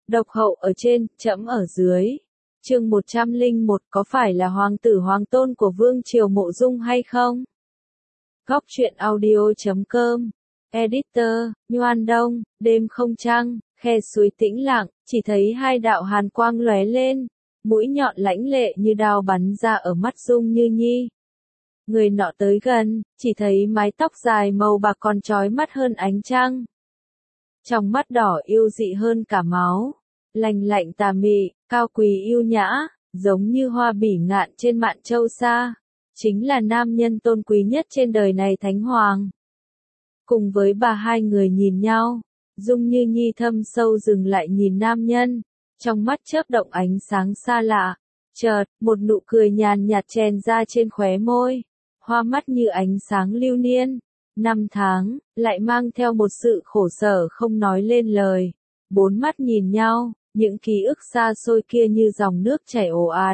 Độc hậu ở trên, trẫm ở dưới. Chương 101 có phải là hoàng tử hoàng tôn của Vương Triều Mộ Dung hay không? Góc truyện audio.com. Editor, Nhoan Đông, đêm không trăng, khe suối tĩnh lặng, chỉ thấy hai đạo hàn quang lóe lên, mũi nhọn lãnh lệ như đao bắn ra ở mắt Dung Như Nhi. Người nọ tới gần, chỉ thấy mái tóc dài màu bạc còn chói mắt hơn ánh trăng. Trong mắt đỏ yêu dị hơn cả máu, lành lạnh tà mị, cao quý yêu nhã, giống như hoa bỉ ngạn trên mạn châu xa, chính là nam nhân tôn quý nhất trên đời này Thánh Hoàng. Cùng với bà hai người nhìn nhau, Dung Như Nhi thâm sâu dừng lại nhìn nam nhân, trong mắt chớp động ánh sáng xa lạ, chợt, một nụ cười nhàn nhạt chèn ra trên khóe môi, hoa mắt như ánh sáng lưu niên. 5 tháng, lại mang theo một sự khổ sở không nói lên lời. Bốn mắt nhìn nhau, những ký ức xa xôi kia như dòng nước chảy ồ ạt.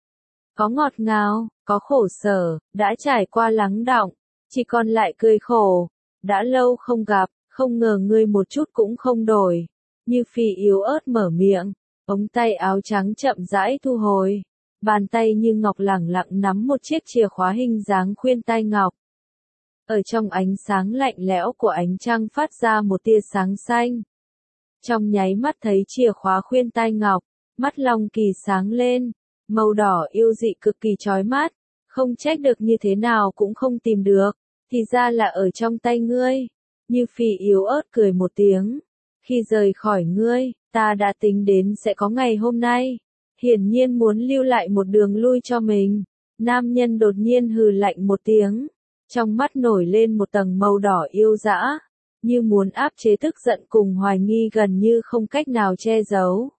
Có ngọt ngào, có khổ sở, đã trải qua lắng đọng, chỉ còn lại cười khổ. Đã lâu không gặp, không ngờ ngươi một chút cũng không đổi. Như Phi yếu ớt mở miệng, ống tay áo trắng chậm rãi thu hồi. Bàn tay như ngọc lẳng lặng nắm một chiếc chìa khóa hình dáng khuyên tai ngọc. Ở trong ánh sáng lạnh lẽo của ánh trăng phát ra một tia sáng xanh. Trong nháy mắt thấy chìa khóa khuyên tai ngọc, mắt Long Kỳ sáng lên, màu đỏ yêu dị cực kỳ chói mắt, không trách được như thế nào cũng không tìm được, thì ra là ở trong tay ngươi. Như Phi yếu ớt cười một tiếng, khi rời khỏi ngươi, ta đã tính đến sẽ có ngày hôm nay, hiển nhiên muốn lưu lại một đường lui cho mình. Nam nhân đột nhiên hừ lạnh một tiếng. Trong mắt nổi lên một tầng màu đỏ yêu dã, như muốn áp chế tức giận cùng hoài nghi gần như không cách nào che giấu.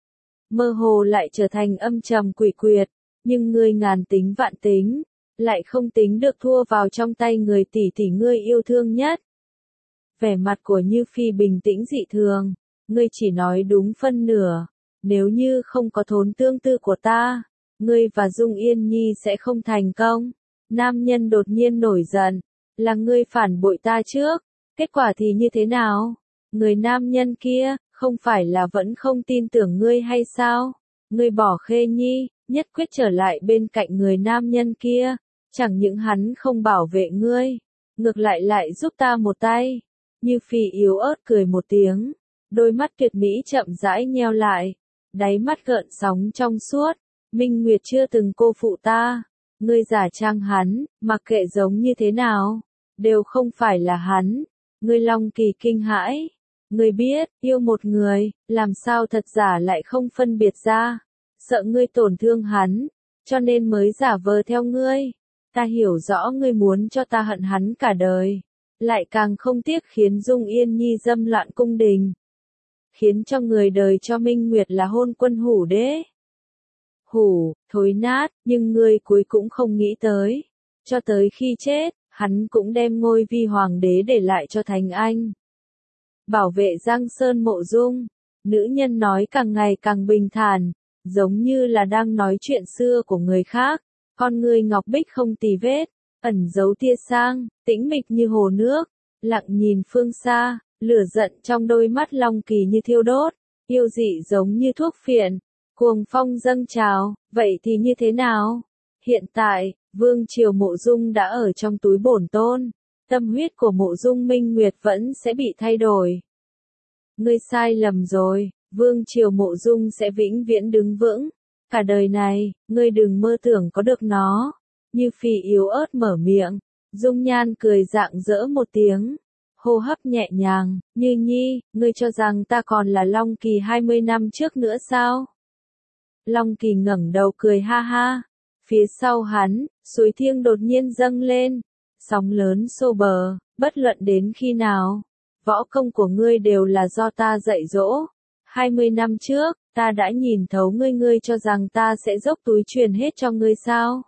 Mơ hồ lại trở thành âm trầm quỷ quyệt, nhưng ngươi ngàn tính vạn tính, lại không tính được thua vào trong tay người tỷ tỷ ngươi yêu thương nhất. Vẻ mặt của Như Phi bình tĩnh dị thường, ngươi chỉ nói đúng phân nửa, nếu như không có thốn tương tư của ta, ngươi và Dung Yên Nhi sẽ không thành công. Nam nhân đột nhiên nổi giận, là ngươi phản bội ta trước, kết quả thì như thế nào? Người nam nhân kia, không phải là vẫn không tin tưởng ngươi hay sao? Ngươi bỏ Khê Nhi, nhất quyết trở lại bên cạnh người nam nhân kia, chẳng những hắn không bảo vệ ngươi, ngược lại giúp ta một tay. Như Phi yếu ớt cười một tiếng, đôi mắt tuyệt mỹ chậm rãi nheo lại, đáy mắt gợn sóng trong suốt, Minh Nguyệt chưa từng cô phụ ta. Ngươi giả trang hắn, mặc kệ giống như thế nào, đều không phải là hắn. Ngươi Long Kỳ kinh hãi. Ngươi biết, yêu một người, làm sao thật giả lại không phân biệt ra. Sợ ngươi tổn thương hắn, cho nên mới giả vờ theo ngươi. Ta hiểu rõ ngươi muốn cho ta hận hắn cả đời. Lại càng không tiếc khiến Dung Yên Nhi dâm loạn cung đình. Khiến cho người đời cho Minh Nguyệt là hôn quân hủ đế. Hủ, thối nát, nhưng ngươi cuối cũng không nghĩ tới. Cho tới khi chết, hắn cũng đem ngôi vi hoàng đế để lại cho Thành Anh. Bảo vệ Giang Sơn Mộ Dung, nữ nhân nói càng ngày càng bình thản, giống như là đang nói chuyện xưa của người khác. Con ngươi ngọc bích không tì vết, ẩn giấu tia sang, tĩnh mịch như hồ nước, lặng nhìn phương xa, lửa giận trong đôi mắt Long Kỳ như thiêu đốt, yêu dị giống như thuốc phiện. Cuồng phong dâng trào, vậy thì như thế nào? Hiện tại, Vương Triều Mộ Dung đã ở trong túi bổn tôn, tâm huyết của Mộ Dung Minh Nguyệt vẫn sẽ bị thay đổi. Ngươi sai lầm rồi, Vương Triều Mộ Dung sẽ vĩnh viễn đứng vững, cả đời này, ngươi đừng mơ tưởng có được nó. Như Phi yếu ớt mở miệng, Dung Nhan cười rạng rỡ một tiếng, hô hấp nhẹ nhàng, Như Nhi, ngươi cho rằng ta còn là Long Kỳ 20 năm trước nữa sao? Long Kỳ ngẩng đầu cười ha ha. Phía sau hắn, suối Thiêng đột nhiên dâng lên, sóng lớn xô bờ, bất luận đến khi nào, võ công của ngươi đều là do ta dạy dỗ. 20 năm trước, ta đã nhìn thấu ngươi, ngươi cho rằng ta sẽ dốc túi truyền hết cho ngươi sao?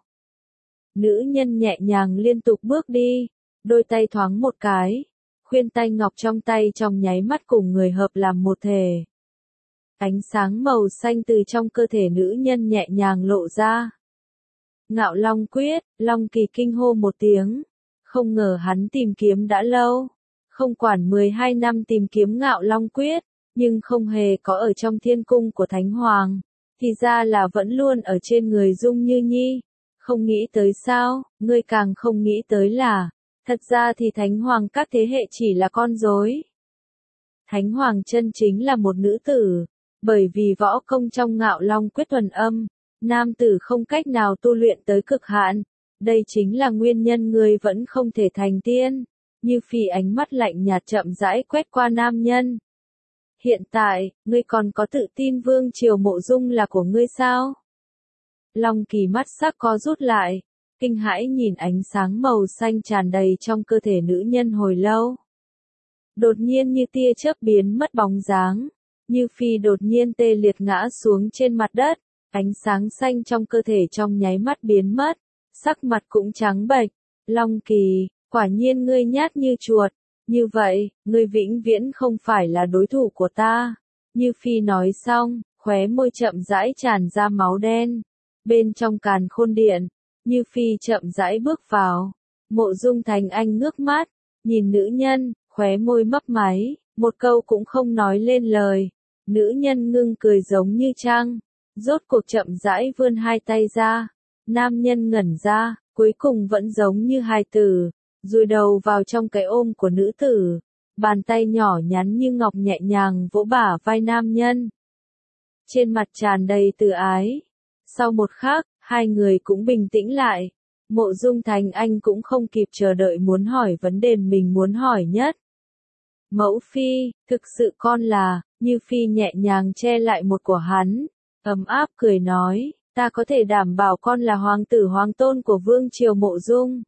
Nữ nhân nhẹ nhàng liên tục bước đi, đôi tay thoáng một cái, khuyên tai ngọc trong tay trong nháy mắt cùng người hợp làm một thể. Ánh sáng màu xanh từ trong cơ thể nữ nhân nhẹ nhàng lộ ra. Ngạo Long Quyết, Long Kỳ kinh hô một tiếng. Không ngờ hắn tìm kiếm đã lâu. Không quản 12 năm tìm kiếm Ngạo Long Quyết, nhưng không hề có ở trong thiên cung của Thánh Hoàng, thì ra là vẫn luôn ở trên người Dung Như Nhi. Không nghĩ tới sao, ngươi càng không nghĩ tới là, thật ra thì Thánh Hoàng các thế hệ chỉ là con rối. Thánh Hoàng chân chính là một nữ tử, bởi vì võ công trong Ngạo Long Quyết thuần âm, nam tử không cách nào tu luyện tới cực hạn, đây chính là nguyên nhân ngươi vẫn không thể thành tiên. Như Phi ánh mắt lạnh nhạt chậm rãi quét qua nam nhân. Hiện tại, ngươi còn có tự tin Vương Triều Mộ Dung là của ngươi sao? Long Kỳ mắt sắc co rút lại, kinh hãi nhìn ánh sáng màu xanh tràn đầy trong cơ thể nữ nhân hồi lâu. Đột nhiên như tia chớp biến mất bóng dáng, Như Phi đột nhiên tê liệt ngã xuống trên mặt đất, ánh sáng xanh trong cơ thể trong nháy mắt biến mất, sắc mặt cũng trắng bệch. Long Kỳ, quả nhiên ngươi nhát như chuột, như vậy, ngươi vĩnh viễn không phải là đối thủ của ta. Như Phi nói xong, khóe môi chậm rãi tràn ra máu đen. Bên trong Càn Khôn Điện, Như Phi chậm rãi bước vào. Mộ Dung Thành Anh ngước mắt, nhìn nữ nhân, khóe môi mấp máy, một câu cũng không nói lên lời. Nữ nhân ngưng cười giống như trăng, rốt cuộc chậm rãi vươn hai tay ra. Nam nhân ngẩn ra, cuối cùng vẫn giống như hài tử, dùi đầu vào trong cái ôm của nữ tử. Bàn tay nhỏ nhắn như ngọc nhẹ nhàng vỗ bả vai nam nhân. Trên mặt tràn đầy từ ái. Sau một khắc, hai người cũng bình tĩnh lại. Mộ Dung Thành Anh cũng không kịp chờ đợi muốn hỏi vấn đề mình muốn hỏi nhất. Mẫu phi, thực sự con là, Như Phi nhẹ nhàng che lại một của hắn, ấm áp cười nói, ta có thể đảm bảo con là hoàng tử hoàng tôn của Vương Triều Mộ Dung.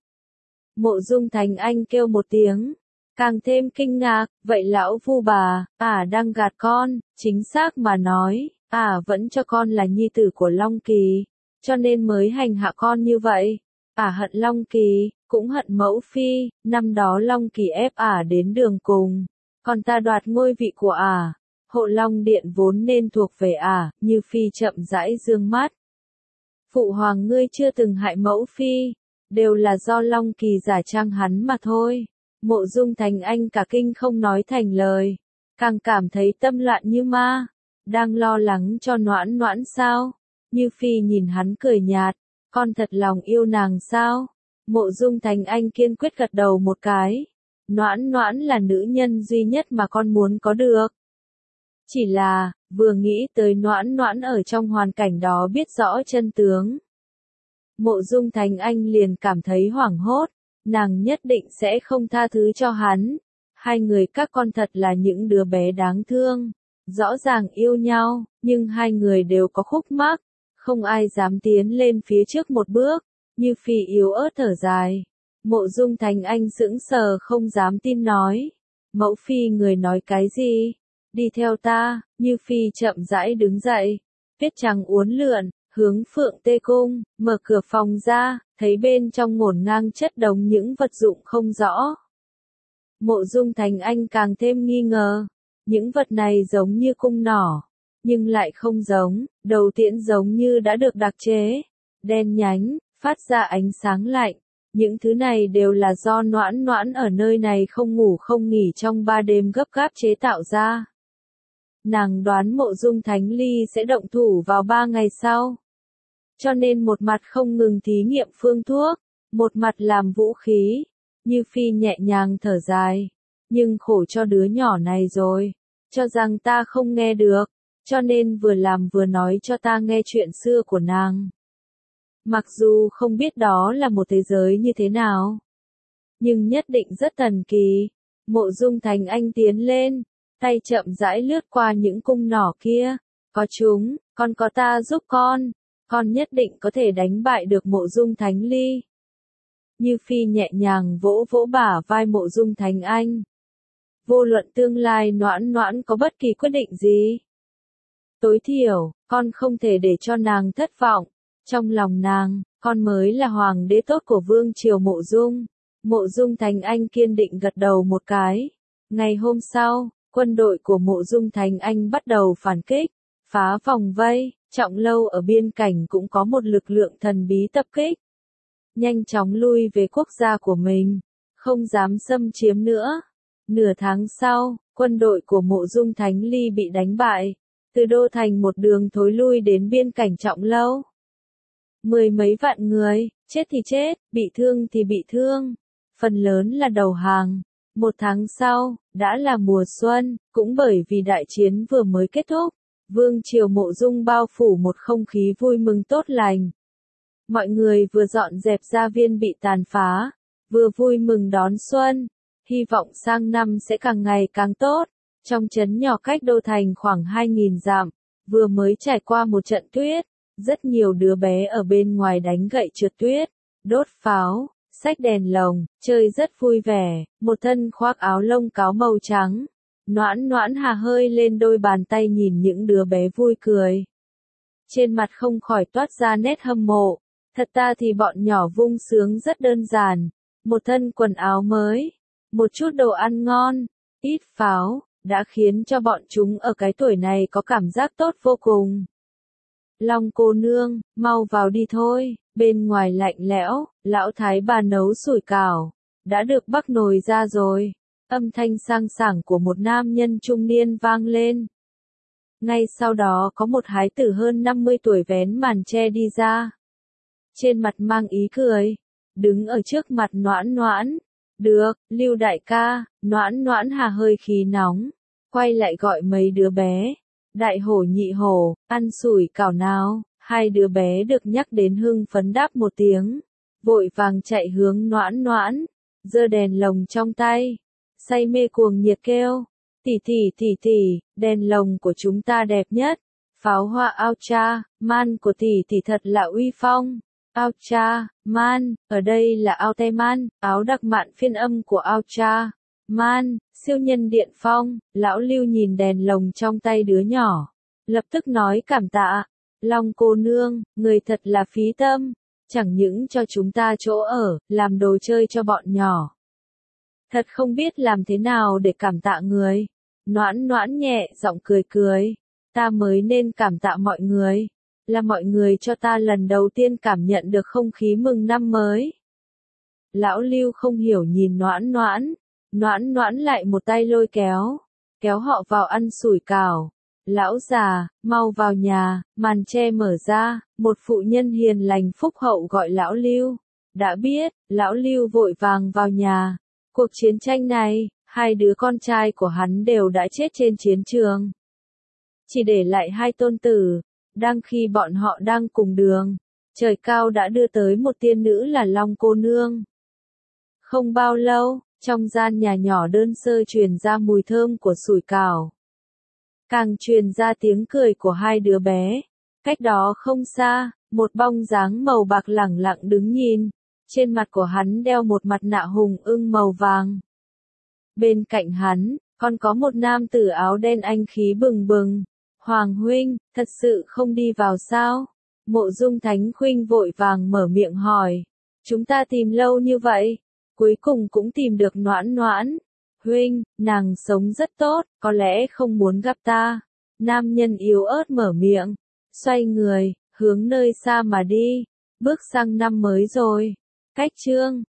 Mộ Dung Thành Anh kêu một tiếng, càng thêm kinh ngạc, vậy lão phu bà, đang gạt con, chính xác mà nói, vẫn cho con là nhi tử của Long Kỳ, cho nên mới hành hạ con như vậy. Hận Long Kỳ, cũng hận mẫu phi, năm đó Long Kỳ ép đến đường cùng, còn ta đoạt ngôi vị của Hộ Long Điện vốn nên thuộc về Như Phi chậm rãi dương mắt. Phụ hoàng ngươi chưa từng hại mẫu phi, đều là do Long Kỳ giả trang hắn mà thôi. Mộ Dung Thành Anh cả kinh không nói thành lời, càng cảm thấy tâm loạn như ma, đang lo lắng cho Noãn Noãn sao? Như Phi nhìn hắn cười nhạt, con thật lòng yêu nàng sao? Mộ Dung Thành Anh kiên quyết gật đầu một cái. Noãn Noãn là nữ nhân duy nhất mà con muốn có được. Chỉ là, vừa nghĩ tới Noãn Noãn ở trong hoàn cảnh đó biết rõ chân tướng. Mộ Dung Thành Anh liền cảm thấy hoảng hốt, nàng nhất định sẽ không tha thứ cho hắn. Hai người các con thật là những đứa bé đáng thương, rõ ràng yêu nhau, nhưng hai người đều có khúc mắc, không ai dám tiến lên phía trước một bước. Như Phi yếu ớt thở dài. Mộ Dung Thành Anh sững sờ không dám tin nói. Mẫu phi người nói cái gì? Đi theo ta. Như Phi chậm rãi đứng dậy, tuyết trắng uốn lượn, hướng Phượng Tê Cung, mở cửa phòng ra, thấy bên trong ngổn ngang chất đống những vật dụng không rõ. Mộ Dung Thành Anh càng thêm nghi ngờ, những vật này giống như cung nỏ, nhưng lại không giống, đầu tiễn giống như đã được đặc chế, đen nhánh, phát ra ánh sáng lạnh. Những thứ này đều là do Noãn Noãn ở nơi này không ngủ không nghỉ trong 3 đêm gấp gáp chế tạo ra. Nàng đoán Mộ Dung Thánh Ly sẽ động thủ vào 3 ngày sau. Cho nên một mặt không ngừng thí nghiệm phương thuốc, một mặt làm vũ khí. Như Phi nhẹ nhàng thở dài. Nhưng khổ cho đứa nhỏ này rồi. Cho rằng ta không nghe được. Cho nên vừa làm vừa nói cho ta nghe chuyện xưa của nàng. Mặc dù không biết đó là một thế giới như thế nào, nhưng nhất định rất thần kỳ. Mộ Dung Thành Anh tiến lên, tay chậm rãi lướt qua những cung nỏ kia. Có chúng, con có ta giúp con nhất định có thể đánh bại được Mộ Dung Thánh Ly. Như Phi nhẹ nhàng vỗ vỗ bả vai Mộ Dung Thành Anh. Vô luận tương lai Noãn Noãn có bất kỳ quyết định gì, tối thiểu, con không thể để cho nàng thất vọng. Trong lòng nàng, con mới là hoàng đế tốt của Vương Triều Mộ Dung. Mộ Dung Thành Anh kiên định gật đầu một cái. Ngày hôm sau, quân đội của Mộ Dung Thành Anh bắt đầu phản kích, phá vòng vây. Trọng Lâu ở biên cảnh cũng có một lực lượng thần bí tập kích. Nhanh chóng lui về quốc gia của mình, không dám xâm chiếm nữa. Nửa tháng sau, quân đội của Mộ Dung Thánh Ly bị đánh bại, từ đô thành một đường thối lui đến biên cảnh Trọng Lâu. Mười mấy vạn người, chết thì chết, bị thương thì bị thương, phần lớn là đầu hàng. Một tháng sau, đã là mùa xuân, cũng bởi vì đại chiến vừa mới kết thúc, vương triều Mộ Dung bao phủ một không khí vui mừng tốt lành. Mọi người vừa dọn dẹp gia viên bị tàn phá, vừa vui mừng đón xuân, hy vọng sang năm sẽ càng ngày càng tốt. Trong trấn nhỏ cách đô thành khoảng 2.000 dặm, vừa mới trải qua một trận tuyết, rất nhiều đứa bé ở bên ngoài đánh gậy trượt tuyết, đốt pháo, xách đèn lồng, chơi rất vui vẻ, một thân khoác áo lông cáo màu trắng. Noãn Noãn hà hơi lên đôi bàn tay nhìn những đứa bé vui cười. Trên mặt không khỏi toát ra nét hâm mộ, thật ra thì bọn nhỏ vui sướng rất đơn giản, một thân quần áo mới, một chút đồ ăn ngon, ít pháo, đã khiến cho bọn chúng ở cái tuổi này có cảm giác tốt vô cùng. Long cô nương, mau vào đi thôi, bên ngoài lạnh lẽo, lão thái bà nấu sủi cảo, đã được bắc nồi ra rồi. Âm thanh sang sảng của một nam nhân trung niên vang lên. Ngay sau đó có một hái tử hơn 50 tuổi vén màn che đi ra. Trên mặt mang ý cười, đứng ở trước mặt Noãn Noãn. Được, Lưu đại ca, Noãn Noãn hà hơi khí nóng, quay lại gọi mấy đứa bé. Đại hổ nhị hổ, ăn sủi cảo nào, hai đứa bé được nhắc đến hưng phấn đáp một tiếng, vội vàng chạy hướng Noãn Noãn, giơ đèn lồng trong tay, say mê cuồng nhiệt kêu, tỷ tỷ, đèn lồng của chúng ta đẹp nhất, pháo hoa ao cha, man của tỷ thật là uy phong, ao cha, man, ở đây là ao tay man, áo đặc mạn phiên âm của ao cha. Man, siêu nhân điện phong, lão Lưu nhìn đèn lồng trong tay đứa nhỏ, lập tức nói cảm tạ, Long cô nương, người thật là phí tâm, chẳng những cho chúng ta chỗ ở, làm đồ chơi cho bọn nhỏ. Thật không biết làm thế nào để cảm tạ người. Noãn Noãn nhẹ giọng cười cười, ta mới nên cảm tạ mọi người, là mọi người cho ta lần đầu tiên cảm nhận được không khí mừng năm mới. Lão Lưu không hiểu nhìn Noãn Noãn. Noãn Noãn lại một tay lôi kéo họ vào ăn sủi cảo. Lão già, mau vào nhà, màn che mở ra, một phụ nhân hiền lành phúc hậu gọi lão Lưu. Đã biết, lão Lưu vội vàng vào nhà. Cuộc chiến tranh này, hai đứa con trai của hắn đều đã chết trên chiến trường. Chỉ để lại hai tôn tử, đang khi bọn họ đang cùng đường, trời cao đã đưa tới một tiên nữ là Long cô nương. Không bao lâu, trong gian nhà nhỏ đơn sơ truyền ra mùi thơm của sủi cảo. Càng truyền ra tiếng cười của hai đứa bé. Cách đó không xa, một bóng dáng màu bạc lẳng lặng đứng nhìn. Trên mặt của hắn đeo một mặt nạ hùng ưng màu vàng. Bên cạnh hắn, còn có một nam tử áo đen anh khí bừng bừng. Hoàng huynh, thật sự không đi vào sao? Mộ Dung Thánh Khuynh vội vàng mở miệng hỏi. Chúng ta tìm lâu như vậy. Cuối cùng cũng tìm được Noãn Noãn. Huynh, nàng sống rất tốt, có lẽ không muốn gặp ta. Nam nhân yếu ớt mở miệng, xoay người, hướng nơi xa mà đi. Bước sang năm mới rồi. Cách chương